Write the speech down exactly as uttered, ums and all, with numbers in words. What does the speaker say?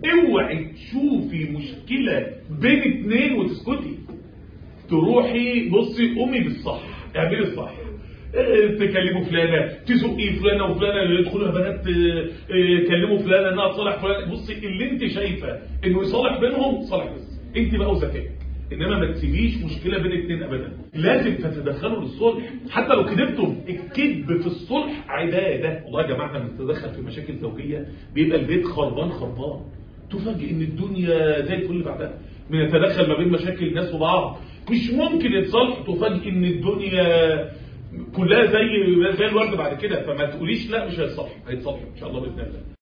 اوعي تشوفي مشكله بين اتنين وتسكتي، تروحي بصي قومي بالصح، اعملي الصح، تكلموا فلانه، تزقي فلانه وفلانه اللي يدخلوا بنات، كلموا فلانه انها تصالح فلانه. بصي اللي انت شايفه انه يصالح بينهم صالح بس، انت بقى وذكائك، انما ما تسيبيش مشكله بين اتنين ابدا. لازم تتدخلوا للصلح حتى لو كذبتم. الكذب في الصلح عباده. والله يا جماعه احنا بنتدخل في مشاكل زوجيه بيبقى البيت خربان خربان، تفاجئ ان الدنيا زي الفل بعدها. بنتدخل ما بين مشاكل الناس وبعض مش ممكن يتصالحوا، تفاجئ ان الدنيا كلها زي زي الورد بعد كده. فما تقوليش لا مش هيتصالحوا، هيتصالحوا ان شاء الله باذن الله.